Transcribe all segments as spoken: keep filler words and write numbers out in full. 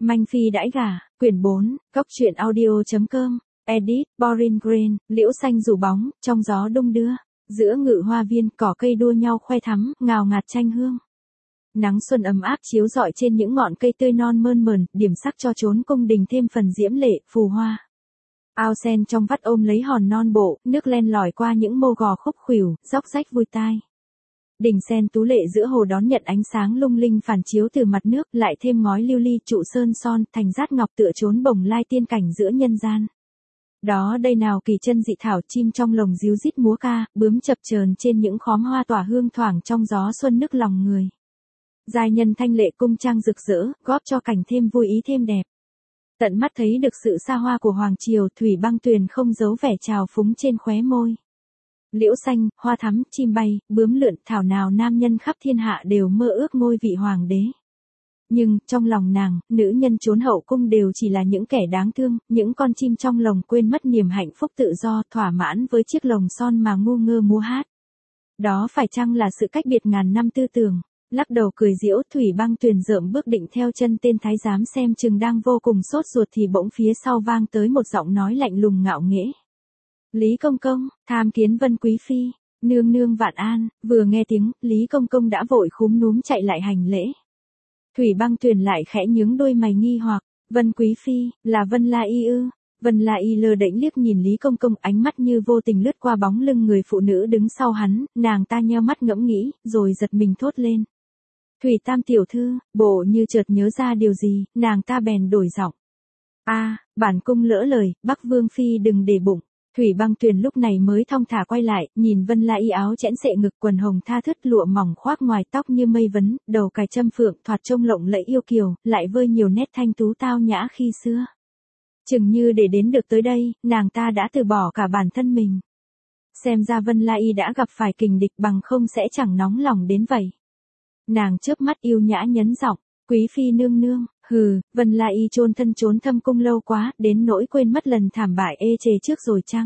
Manh Phi đãi gả, quyển bốn, góc truyện audio.com, edit, Boring Green, liễu xanh rủ bóng, trong gió đung đưa, giữa ngự hoa viên, cỏ cây đua nhau khoe thắm, ngào ngạt chanh hương. Nắng xuân ấm áp chiếu rọi trên những ngọn cây tươi non mơn mởn, điểm sắc cho chốn cung đình thêm phần diễm lệ, phù hoa. Ao sen trong vắt ôm lấy hòn non bộ, nước len lỏi qua những mô gò khúc khuỷu, róc rách vui tai. Đỉnh sen tú lệ giữa hồ đón nhận ánh sáng lung linh phản chiếu từ mặt nước, lại thêm ngói lưu ly trụ sơn son, thành dát ngọc tựa trốn bồng lai tiên cảnh giữa nhân gian. Đó đây nào kỳ chân dị thảo, chim trong lồng ríu rít múa ca, bướm chập chờn trên những khóm hoa tỏa hương thoảng trong gió xuân nức lòng người. Giai nhân thanh lệ cung trang rực rỡ, góp cho cảnh thêm vui ý thêm đẹp. Tận mắt thấy được sự xa hoa của hoàng triều, Thủy Băng Tuyền không giấu vẻ trào phúng trên khóe môi. Liễu xanh, hoa thắm, chim bay, bướm lượn, thảo nào nam nhân khắp thiên hạ đều mơ ước ngôi vị hoàng đế. Nhưng, trong lòng nàng, nữ nhân trốn hậu cung đều chỉ là những kẻ đáng thương, những con chim trong lồng quên mất niềm hạnh phúc tự do, thỏa mãn với chiếc lồng son mà ngu ngơ múa hát. Đó phải chăng là sự cách biệt ngàn năm tư tưởng? Lắc đầu cười giễu, Thủy Băng Tuyền rợm bước định theo chân tên thái giám xem chừng đang vô cùng sốt ruột thì bỗng phía sau vang tới một giọng nói lạnh lùng ngạo nghễ. Lý Công Công, tham kiến Vân Quý Phi, nương nương vạn an. Vừa nghe tiếng, Lý Công Công đã vội khúm núm chạy lại hành lễ. Thủy Băng Tuyền lại khẽ nhướng đôi mày nghi hoặc, Vân Quý Phi, là Vân La Y ư? Vân La Y lơ đễnh liếc nhìn Lý Công Công, ánh mắt như vô tình lướt qua bóng lưng người phụ nữ đứng sau hắn, nàng ta nheo mắt ngẫm nghĩ, rồi giật mình thốt lên. Thủy Tam tiểu thư, bộ như chợt nhớ ra điều gì, nàng ta bèn đổi giọng. A, à, bản cung lỡ lời, Bắc Vương Phi đừng để bụng. Thủy Băng Tuyền lúc này mới thong thả quay lại, nhìn Vân La Y áo chẽn xệ ngực, quần hồng tha thướt, lụa mỏng khoác ngoài, tóc như mây vấn, đầu cài châm phượng, thoạt trông lộng lẫy yêu kiều, lại vơi nhiều nét thanh tú tao nhã khi xưa. Chừng như để đến được tới đây, nàng ta đã từ bỏ cả bản thân mình. Xem ra Vân La Y đã gặp phải kình địch, bằng không sẽ chẳng nóng lòng đến vậy. Nàng chớp mắt yêu nhã nhấn giọng, Quý Phi nương nương, hừ, Vân La Y chôn thân trốn thâm cung lâu quá, đến nỗi quên mất lần thảm bại ê chề trước rồi chăng?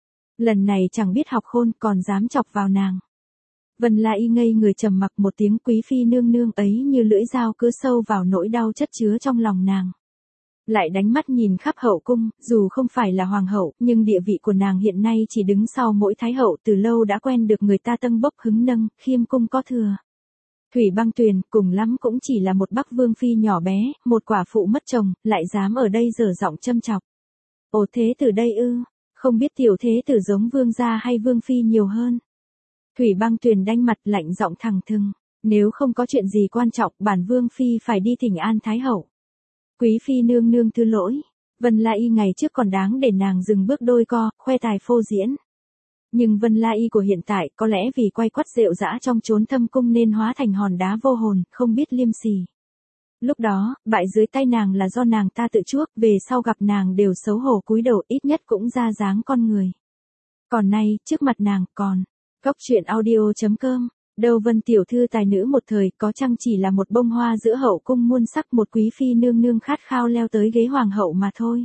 Lần này chẳng biết học khôn, còn dám chọc vào nàng. Vân La Y ngây người trầm mặc một tiếng, Quý Phi nương nương ấy như lưỡi dao cứ sâu vào nỗi đau chất chứa trong lòng nàng. Lại đánh mắt nhìn khắp hậu cung, dù không phải là hoàng hậu, nhưng địa vị của nàng hiện nay chỉ đứng sau mỗi thái hậu, từ lâu đã quen được người ta tâng bốc hứng nâng, khiêm cung có thừa. Thủy Băng Tuyền cùng lắm cũng chỉ là một Bắc Vương Phi nhỏ bé, một quả phụ mất chồng, lại dám ở đây dở giọng châm chọc. Ồ thế tử đây ư, không biết tiểu thế tử giống vương gia hay vương phi nhiều hơn. Thủy Băng Tuyền đanh mặt lạnh giọng thẳng thừng, nếu không có chuyện gì quan trọng, bản vương phi phải đi thỉnh an thái hậu. Quý Phi nương nương thứ lỗi, Vân La Y ngày trước còn đáng để nàng dừng bước đôi co, khoe tài phô diễn. Nhưng Vân La Y của hiện tại có lẽ vì quay quắt rệu rã trong chốn thâm cung nên hóa thành hòn đá vô hồn, không biết liêm sỉ. Lúc đó, bại dưới tay nàng là do nàng ta tự chuốc, về sau gặp nàng đều xấu hổ cúi đầu, ít nhất cũng ra dáng con người. Còn nay, trước mặt nàng, còn, góc truyện audio.com, đâu Vân tiểu thư tài nữ một thời, có chăng chỉ là một bông hoa giữa hậu cung muôn sắc, một quý phi nương nương khát khao leo tới ghế hoàng hậu mà thôi.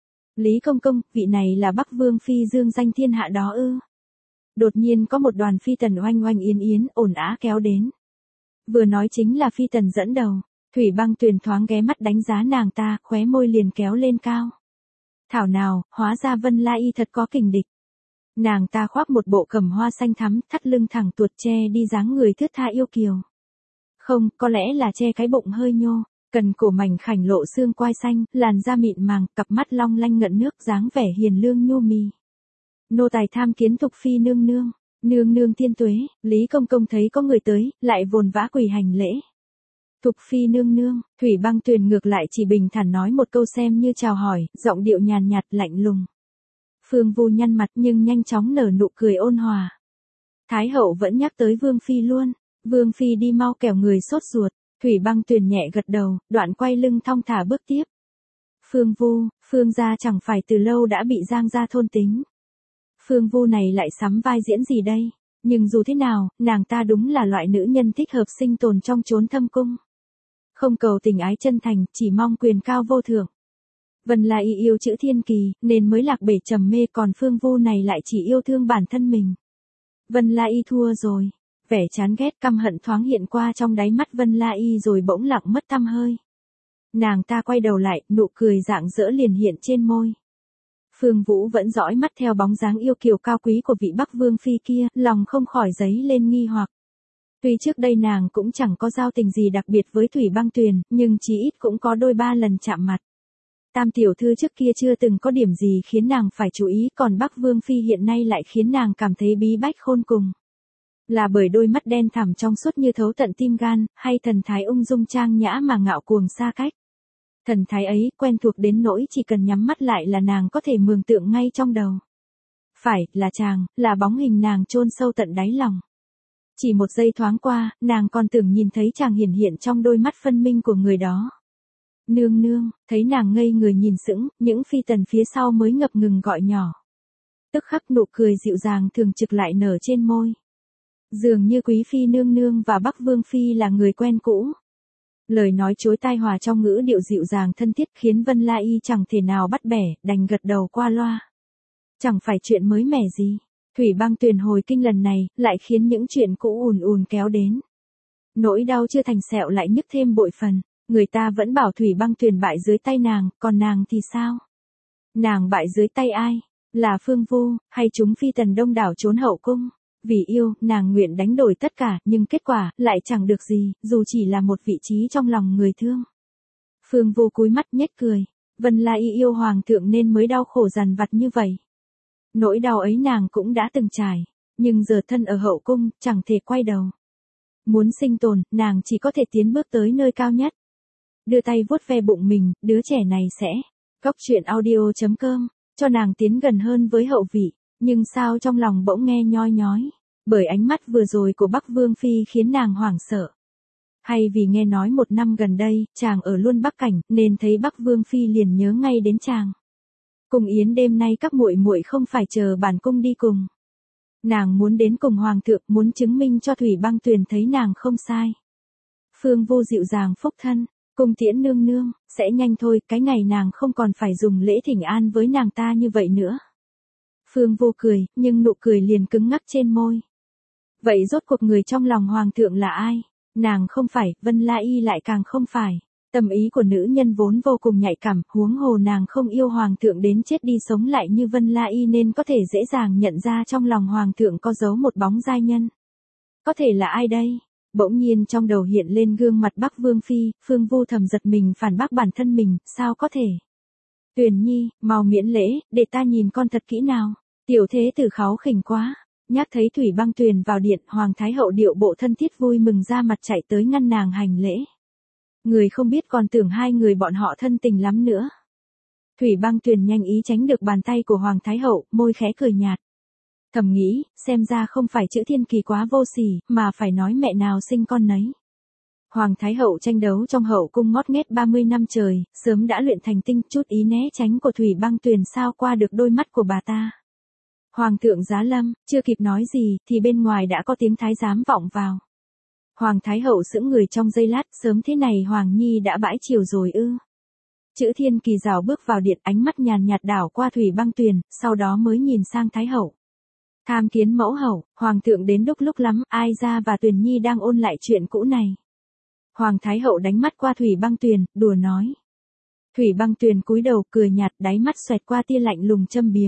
Lý Công Công, vị này là Bắc Vương Phi dương danh thiên hạ đó ư? Đột nhiên có một đoàn phi tần oanh oanh yến yến, ồn ào kéo đến. Vừa nói chính là phi tần dẫn đầu, Thủy Băng Tuyền thoáng ghé mắt đánh giá nàng ta, khóe môi liền kéo lên cao. Thảo nào, hóa ra Vân La Y thật có kình địch. Nàng ta khoác một bộ cẩm hoa xanh thắm, thắt lưng thẳng tuột, che đi dáng người thướt tha yêu kiều. Không, có lẽ là che cái bụng hơi nhô, cần cổ mảnh khảnh lộ xương quai xanh, làn da mịn màng, cặp mắt long lanh ngận nước, dáng vẻ hiền lương nhu mì. Nô tài tham kiến Thục Phi nương nương, nương nương thiên tuế. Lý Công Công thấy có người tới, lại vồn vã quỳ hành lễ. Thục Phi nương nương, Thủy Băng Tuyền ngược lại chỉ bình thản nói một câu xem như chào hỏi, giọng điệu nhàn nhạt lạnh lùng. Phương Vu nhăn mặt nhưng nhanh chóng nở nụ cười ôn hòa. Thái hậu vẫn nhắc tới Vương Phi luôn, Vương Phi đi mau kẻo người sốt ruột. Thủy Băng Tuyền nhẹ gật đầu, đoạn quay lưng thong thả bước tiếp. Phương Vu, Phương gia chẳng phải từ lâu đã bị Giang gia thôn tính. Phương Vu này lại sắm vai diễn gì đây? Nhưng dù thế nào, nàng ta đúng là loại nữ nhân thích hợp sinh tồn trong chốn thâm cung. Không cầu tình ái chân thành, chỉ mong quyền cao vô thượng. Vân La Y yêu chữ thiên kỳ, nên mới lạc bể trầm mê, còn Phương Vu này lại chỉ yêu thương bản thân mình. Vân La Y thua rồi. Vẻ chán ghét căm hận thoáng hiện qua trong đáy mắt Vân La Y rồi bỗng lặng mất tăm hơi. Nàng ta quay đầu lại, nụ cười rạng rỡ liền hiện trên môi. Phương Vũ vẫn dõi mắt theo bóng dáng yêu kiều cao quý của vị Bắc Vương Phi kia, lòng không khỏi dấy lên nghi hoặc. Tuy trước đây nàng cũng chẳng có giao tình gì đặc biệt với Thủy Băng Tuyền, nhưng chí ít cũng có đôi ba lần chạm mặt. Tam tiểu thư trước kia chưa từng có điểm gì khiến nàng phải chú ý, còn Bắc Vương Phi hiện nay lại khiến nàng cảm thấy bí bách khôn cùng. Là bởi đôi mắt đen thẳm trong suốt như thấu tận tim gan, hay thần thái ung dung trang nhã mà ngạo cuồng xa cách. Thần thái ấy quen thuộc đến nỗi chỉ cần nhắm mắt lại là nàng có thể mường tượng ngay trong đầu. Phải, là chàng, là bóng hình nàng chôn sâu tận đáy lòng. Chỉ một giây thoáng qua, nàng còn tưởng nhìn thấy chàng hiển hiện trong đôi mắt phân minh của người đó. Nương nương, thấy nàng ngây người nhìn sững, những phi tần phía sau mới ngập ngừng gọi nhỏ. Tức khắc nụ cười dịu dàng thường trực lại nở trên môi. Dường như quý phi nương nương và Bắc Vương Phi là người quen cũ. Lời nói chối tai hòa trong ngữ điệu dịu dàng thân thiết khiến Vân La Y chẳng thể nào bắt bẻ, đành gật đầu qua loa. Chẳng phải chuyện mới mẻ gì. Thủy Băng Tuyền hồi kinh lần này, lại khiến những chuyện cũ ùn ùn kéo đến. Nỗi đau chưa thành sẹo lại nhức thêm bội phần. Người ta vẫn bảo Thủy Băng Tuyền bại dưới tay nàng, còn nàng thì sao? Nàng bại dưới tay ai? Là Phương Vu, hay chúng phi tần đông đảo trốn hậu cung? Vì yêu, nàng nguyện đánh đổi tất cả, nhưng kết quả, lại chẳng được gì, dù chỉ là một vị trí trong lòng người thương. Phương Vu cúi mắt nhếch cười. Vân La Y yêu hoàng thượng nên mới đau khổ dằn vặt như vậy. Nỗi đau ấy nàng cũng đã từng trải, nhưng giờ thân ở hậu cung, chẳng thể quay đầu. Muốn sinh tồn, nàng chỉ có thể tiến bước tới nơi cao nhất. Đưa tay vuốt ve bụng mình, đứa trẻ này sẽ. Cóc truyện audio chấm com, cho nàng tiến gần hơn với hậu vị, nhưng sao trong lòng bỗng nghe nhoi nhói, bởi ánh mắt vừa rồi của Bắc Vương Phi khiến nàng hoảng sợ. Hay vì nghe nói một năm gần đây, chàng ở luôn Bắc Cảnh, nên thấy Bắc Vương Phi liền nhớ ngay đến chàng. Cùng yến đêm nay các muội muội không phải chờ bản cung đi cùng. Nàng muốn đến cùng hoàng thượng, muốn chứng minh cho Thủy Băng Tuyền thấy nàng không sai. Phương Vô dịu dàng phúc thân, cung tiễn nương nương, sẽ nhanh thôi, cái ngày nàng không còn phải dùng lễ thỉnh an với nàng ta như vậy nữa. Phương Vô cười, nhưng nụ cười liền cứng ngắc trên môi. Vậy rốt cuộc người trong lòng hoàng thượng là ai? Nàng không phải, Vân La Y lại càng không phải. Tâm ý của nữ nhân vốn vô cùng nhạy cảm, huống hồ nàng không yêu hoàng thượng đến chết đi sống lại như Vân La Y nên có thể dễ dàng nhận ra trong lòng hoàng thượng có giấu một bóng giai nhân. Có thể là ai đây? Bỗng nhiên trong đầu hiện lên gương mặt Bắc Vương Phi, Phương Vu thầm giật mình phản bác bản thân mình, sao có thể? Tuyền Nhi, mau miễn lễ, để ta nhìn con thật kỹ nào. Tiểu thế tử kháu khỉnh quá. Nhắc thấy Thủy Băng Tuyền vào điện, Hoàng Thái Hậu điệu bộ thân thiết vui mừng ra mặt chạy tới ngăn nàng hành lễ. Người không biết còn tưởng hai người bọn họ thân tình lắm nữa. Thủy Băng Tuyền nhanh ý tránh được bàn tay của Hoàng Thái Hậu, môi khẽ cười nhạt. Thầm nghĩ, xem ra không phải chữ thiên kỳ quá vô sỉ, mà phải nói mẹ nào sinh con nấy. Hoàng Thái Hậu tranh đấu trong hậu cung ngót nghét ba mươi năm trời, sớm đã luyện thành tinh, chút ý né tránh của Thủy Băng Tuyền sao qua được đôi mắt của bà ta. Hoàng thượng giá lâm, chưa kịp nói gì, thì bên ngoài đã có tiếng thái giám vọng vào. Hoàng Thái Hậu sững người trong giây lát, sớm thế này Hoàng Nhi đã bãi chiều rồi ư. Chữ thiên kỳ rào bước vào điện, ánh mắt nhàn nhạt đảo qua Thủy Băng Tuyền, sau đó mới nhìn sang Thái Hậu. Tham kiến mẫu hậu, Hoàng thượng đến đúc lúc lắm, Ai Gia và Tuyền Nhi đang ôn lại chuyện cũ này. Hoàng Thái Hậu đánh mắt qua Thủy Băng Tuyền, đùa nói. Thủy Băng Tuyền cúi đầu cười nhạt, đáy mắt xoẹt qua tia lạnh lùng châm biếm.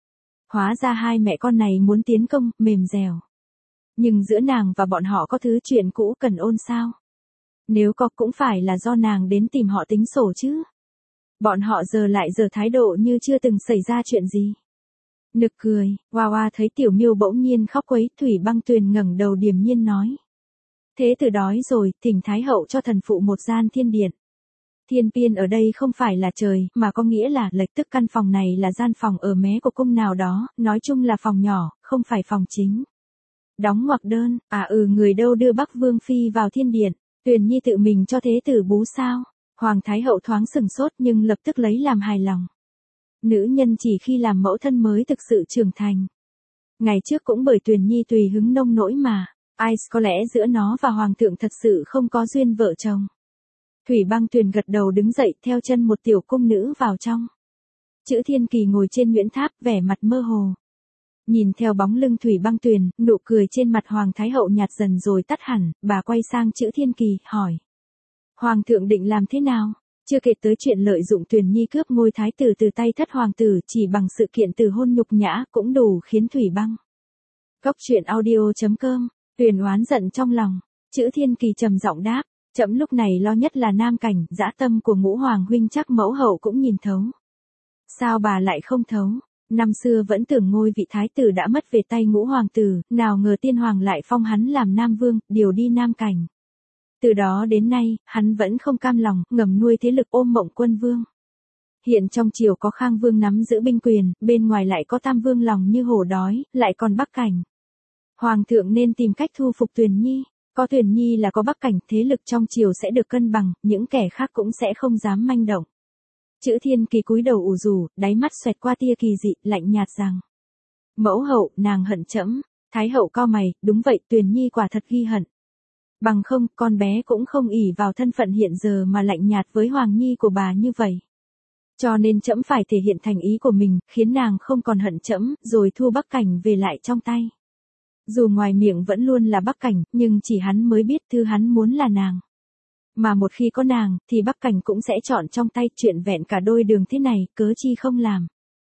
Hóa ra hai mẹ con này muốn tiến công, mềm dẻo. Nhưng giữa nàng và bọn họ có thứ chuyện cũ cần ôn sao? Nếu có cũng phải là do nàng đến tìm họ tính sổ chứ. Bọn họ giờ lại giờ thái độ như chưa từng xảy ra chuyện gì. Nực cười, Hoa Hoa thấy Tiểu Miêu bỗng nhiên khóc quấy, Thủy Băng Tuyền ngẩng đầu điềm nhiên nói. Thế tử đói rồi, thỉnh Thái Hậu cho thần phụ một gian thiên điện. Thiên piên ở đây không phải là trời, mà có nghĩa là lệch, tức căn phòng này là gian phòng ở mé của cung nào đó, nói chung là phòng nhỏ, không phải phòng chính. Đóng ngoặc đơn, à ừ người đâu đưa Bắc Vương Phi vào thiên điện, Tuyền Nhi tự mình cho thế tử bú sao? Hoàng Thái Hậu thoáng sừng sốt nhưng lập tức lấy làm hài lòng. Nữ nhân chỉ khi làm mẫu thân mới thực sự trưởng thành. Ngày trước cũng bởi Tuyền Nhi tùy hứng nông nỗi mà, ai có lẽ giữa nó và Hoàng thượng thật sự không có duyên vợ chồng. Thủy Băng Tuyền gật đầu đứng dậy theo chân một tiểu cung nữ vào trong. Chữ Thiên Kỳ ngồi trên Nguyễn Tháp vẻ mặt mơ hồ. Nhìn theo bóng lưng Thủy Băng Tuyền, nụ cười trên mặt Hoàng Thái Hậu nhạt dần rồi tắt hẳn, bà quay sang Chữ Thiên Kỳ, hỏi. Hoàng thượng định làm thế nào? Chưa kể tới chuyện lợi dụng Tuyền Nhi cướp ngôi thái tử từ tay thất hoàng tử chỉ bằng sự kiện từ hôn nhục nhã cũng đủ khiến Thủy Băng. Cốc truyện audio chấm com, Tuyền oán giận trong lòng, Chữ Thiên Kỳ trầm giọng đáp, trẫm lúc này lo nhất là Nam Cảnh, dã tâm của Ngũ Hoàng huynh chắc mẫu hậu cũng nhìn thấu. Sao bà lại không thấu? Năm xưa vẫn tưởng ngôi vị thái tử đã mất về tay Ngũ Hoàng tử, nào ngờ tiên hoàng lại phong hắn làm Nam Vương, điều đi Nam Cảnh. Từ đó đến nay, hắn vẫn không cam lòng, ngầm nuôi thế lực ôm mộng quân vương. Hiện trong triều có Khang Vương nắm giữ binh quyền, bên ngoài lại có Tam Vương lòng như hổ đói, lại còn Bắc Cảnh. Hoàng thượng nên tìm cách thu phục Tuyền Nhi, có Tuyền Nhi là có Bắc Cảnh, thế lực trong triều sẽ được cân bằng, những kẻ khác cũng sẽ không dám manh động. Chữ Thiên Kỳ cúi đầu ủ rủ, đáy mắt xoẹt qua tia kỳ dị, lạnh nhạt rằng: mẫu hậu, nàng hận trẫm. Thái hậu cau mày, đúng vậy, Tuyền Nhi quả thật ghi hận. Bằng không, con bé cũng không ỷ vào thân phận hiện giờ mà lạnh nhạt với Hoàng Nhi của bà như vậy. Cho nên trẫm phải thể hiện thành ý của mình, khiến nàng không còn hận trẫm, rồi thu Bắc Cảnh về lại trong tay. Dù ngoài miệng vẫn luôn là Bắc Cảnh, nhưng chỉ hắn mới biết thứ hắn muốn là nàng. Mà một khi có nàng, thì Bắc Cảnh cũng sẽ chọn trong tay, chuyện vẹn cả đôi đường thế này, cớ chi không làm.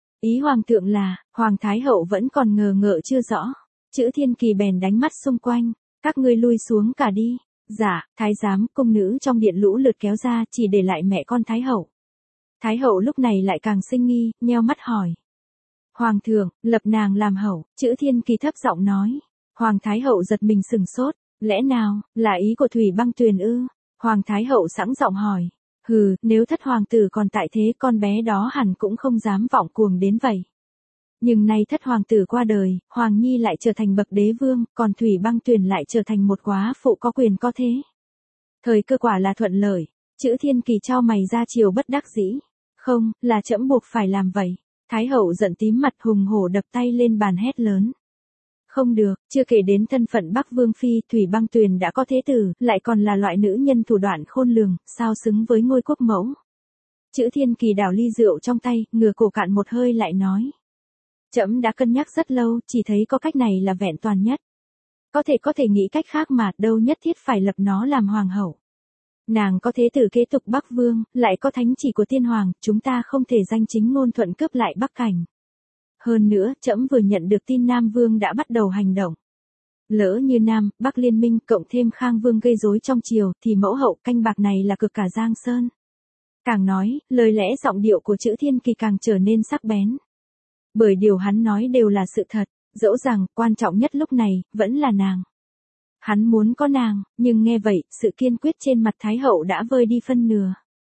Ý hoàng thượng là, Hoàng Thái hậu vẫn còn ngờ ngợ chưa rõ. Chữ Thiên Kỳ bèn đánh mắt xung quanh, các ngươi lui xuống cả đi. Dạ, thái giám, cung nữ trong điện lũ lượt kéo ra, chỉ để lại mẹ con Thái hậu. Thái hậu lúc này lại càng sinh nghi, nheo mắt hỏi. Hoàng thượng, lập nàng làm hậu. Chữ Thiên Kỳ thấp giọng nói. Hoàng Thái hậu giật mình sừng sốt, lẽ nào, là ý của Thủy Băng Tuyền ư? Hoàng Thái hậu sẵn giọng hỏi. Hừ, nếu thất hoàng tử còn tại thế, con bé đó hẳn cũng không dám vọng cuồng đến vậy. Nhưng nay thất hoàng tử qua đời, Hoàng Nhi lại trở thành bậc đế vương, còn Thủy Băng Tuyền lại trở thành một góa phụ có quyền có thế. Thời cơ quả là thuận lợi. Chữ Thiên Kỳ chau mày ra chiều bất đắc dĩ. Không, là trẫm buộc phải làm vậy. Thái hậu giận tím mặt hùng hổ đập tay lên bàn hét lớn. Không được, chưa kể đến thân phận Bắc Vương Phi, Thủy Băng Tuyền đã có thế tử, lại còn là loại nữ nhân thủ đoạn khôn lường, sao xứng với ngôi quốc mẫu. Chữ Thiên Kỳ đảo ly rượu trong tay, ngửa cổ cạn một hơi lại nói. Trẫm đã cân nhắc rất lâu, chỉ thấy có cách này là vẹn toàn nhất. Có thể có thể nghĩ cách khác mà, đâu nhất thiết phải lập nó làm hoàng hậu. Nàng có thế tử kế tục Bắc Vương, lại có thánh chỉ của tiên hoàng, chúng ta không thể danh chính ngôn thuận cướp lại Bắc Cảnh. Hơn nữa, trẫm vừa nhận được tin Nam Vương đã bắt đầu hành động. Lỡ như Nam, Bắc liên minh cộng thêm Khang Vương gây rối trong triều, thì mẫu hậu canh bạc này là cực cả Giang Sơn. Càng nói, lời lẽ giọng điệu của Chữ Thiên Kỳ càng trở nên sắc bén. Bởi điều hắn nói đều là sự thật, dẫu rằng, quan trọng nhất lúc này, vẫn là nàng. Hắn muốn có nàng, nhưng nghe vậy, sự kiên quyết trên mặt Thái hậu đã vơi đi phân nửa.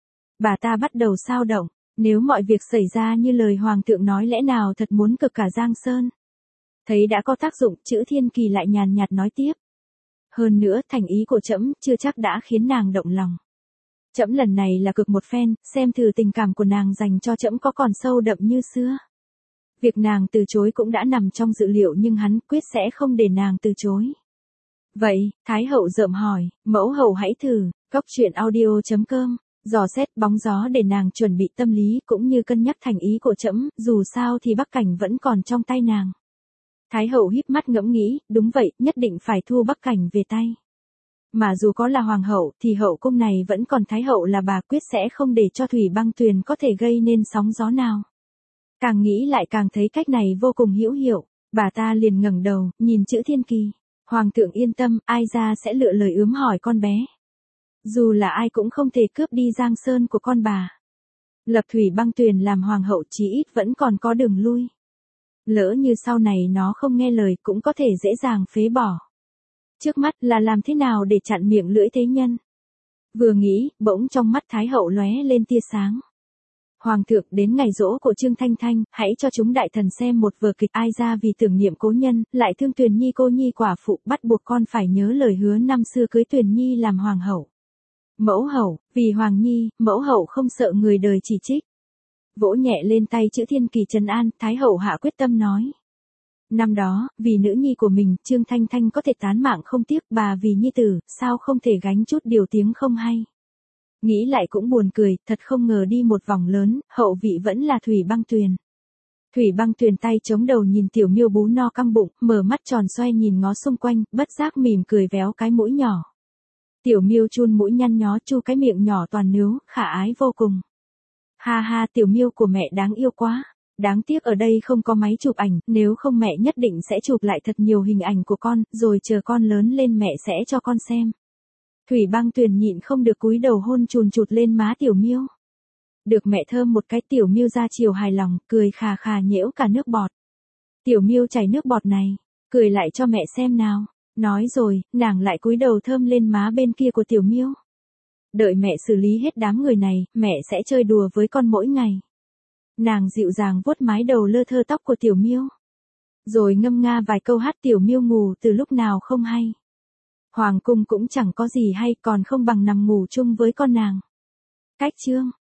Bà ta bắt đầu xao động, nếu mọi việc xảy ra như lời Hoàng thượng nói lẽ nào thật muốn cực cả Giang Sơn. Thấy đã có tác dụng, Chữ Thiên Kỳ lại nhàn nhạt nói tiếp. Hơn nữa, thành ý của trẫm chưa chắc đã khiến nàng động lòng. Trẫm lần này là cực một phen, xem thử tình cảm của nàng dành cho trẫm có còn sâu đậm như xưa. Việc nàng từ chối cũng đã nằm trong dự liệu nhưng hắn quyết sẽ không để nàng từ chối. Vậy, Thái hậu rợm hỏi, mẫu hậu hãy thử, cốc truyện audio chấm com, dò xét bóng gió để nàng chuẩn bị tâm lý cũng như cân nhắc thành ý của trẫm, dù sao thì Bắc Cảnh vẫn còn trong tay nàng. Thái hậu híp mắt ngẫm nghĩ, đúng vậy, nhất định phải thu Bắc Cảnh về tay. Mà dù có là hoàng hậu thì hậu cung này vẫn còn Thái hậu là bà, quyết sẽ không để cho Thủy Băng Tuyền có thể gây nên sóng gió nào. Càng nghĩ lại càng thấy cách này vô cùng hữu hiệu, bà ta liền ngẩng đầu, nhìn Chữ Thiên Kỳ. Hoàng thượng yên tâm, ai ra sẽ lựa lời ướm hỏi con bé. Dù là ai cũng không thể cướp đi Giang Sơn của con bà. Lập Thủy Băng Tuyền làm hoàng hậu chí ít vẫn còn có đường lui. Lỡ như sau này nó không nghe lời cũng có thể dễ dàng phế bỏ. Trước mắt là làm thế nào để chặn miệng lưỡi thế nhân. Vừa nghĩ, bỗng trong mắt Thái hậu lóe lên tia sáng. Hoàng thượng, đến ngày giỗ của Trương Thanh Thanh, hãy cho chúng đại thần xem một vở kịch ai ra vì tưởng niệm cố nhân, lại thương Tuyền Nhi cô nhi quả phụ, bắt buộc con phải nhớ lời hứa năm xưa cưới Tuyền Nhi làm hoàng hậu. Mẫu hậu, vì Hoàng Nhi, mẫu hậu không sợ người đời chỉ trích. Vỗ nhẹ lên tay Chữ Thiên Kỳ trấn an, Thái hậu hạ quyết tâm nói. Năm đó, vì nữ nhi của mình, Trương Thanh Thanh có thể tán mạng không tiếc, bà vì nhi tử, sao không thể gánh chút điều tiếng không hay. Nghĩ lại cũng buồn cười, thật không ngờ đi một vòng lớn, hậu vị vẫn là Thủy Băng Tuyền. Thủy Băng Tuyền tay chống đầu nhìn tiểu miêu bú no căng bụng, mở mắt tròn xoay nhìn ngó xung quanh, bất giác mỉm cười véo cái mũi nhỏ. Tiểu Miêu chun mũi nhăn nhó, chu cái miệng nhỏ toàn nướu, khả ái vô cùng. Ha ha, Tiểu Miêu của mẹ đáng yêu quá. Đáng tiếc ở đây không có máy chụp ảnh, nếu không mẹ nhất định sẽ chụp lại thật nhiều hình ảnh của con, rồi chờ con lớn lên mẹ sẽ cho con xem. Thủy Băng Tuyền nhịn không được cúi đầu hôn chùn chụt lên má Tiểu Miêu. Được mẹ thơm một cái, Tiểu Miêu ra chiều hài lòng, cười khà khà nhễu cả nước bọt. Tiểu Miêu chảy nước bọt này, cười lại cho mẹ xem nào. Nói rồi, nàng lại cúi đầu thơm lên má bên kia của Tiểu Miêu. Đợi mẹ xử lý hết đám người này, mẹ sẽ chơi đùa với con mỗi ngày. Nàng dịu dàng vuốt mái đầu lơ thơ tóc của Tiểu Miêu. Rồi ngâm nga vài câu hát. Tiểu Miêu ngủ từ lúc nào không hay. Hoàng cung cũng chẳng có gì hay, còn không bằng nằm ngủ chung với con nàng. Cách chương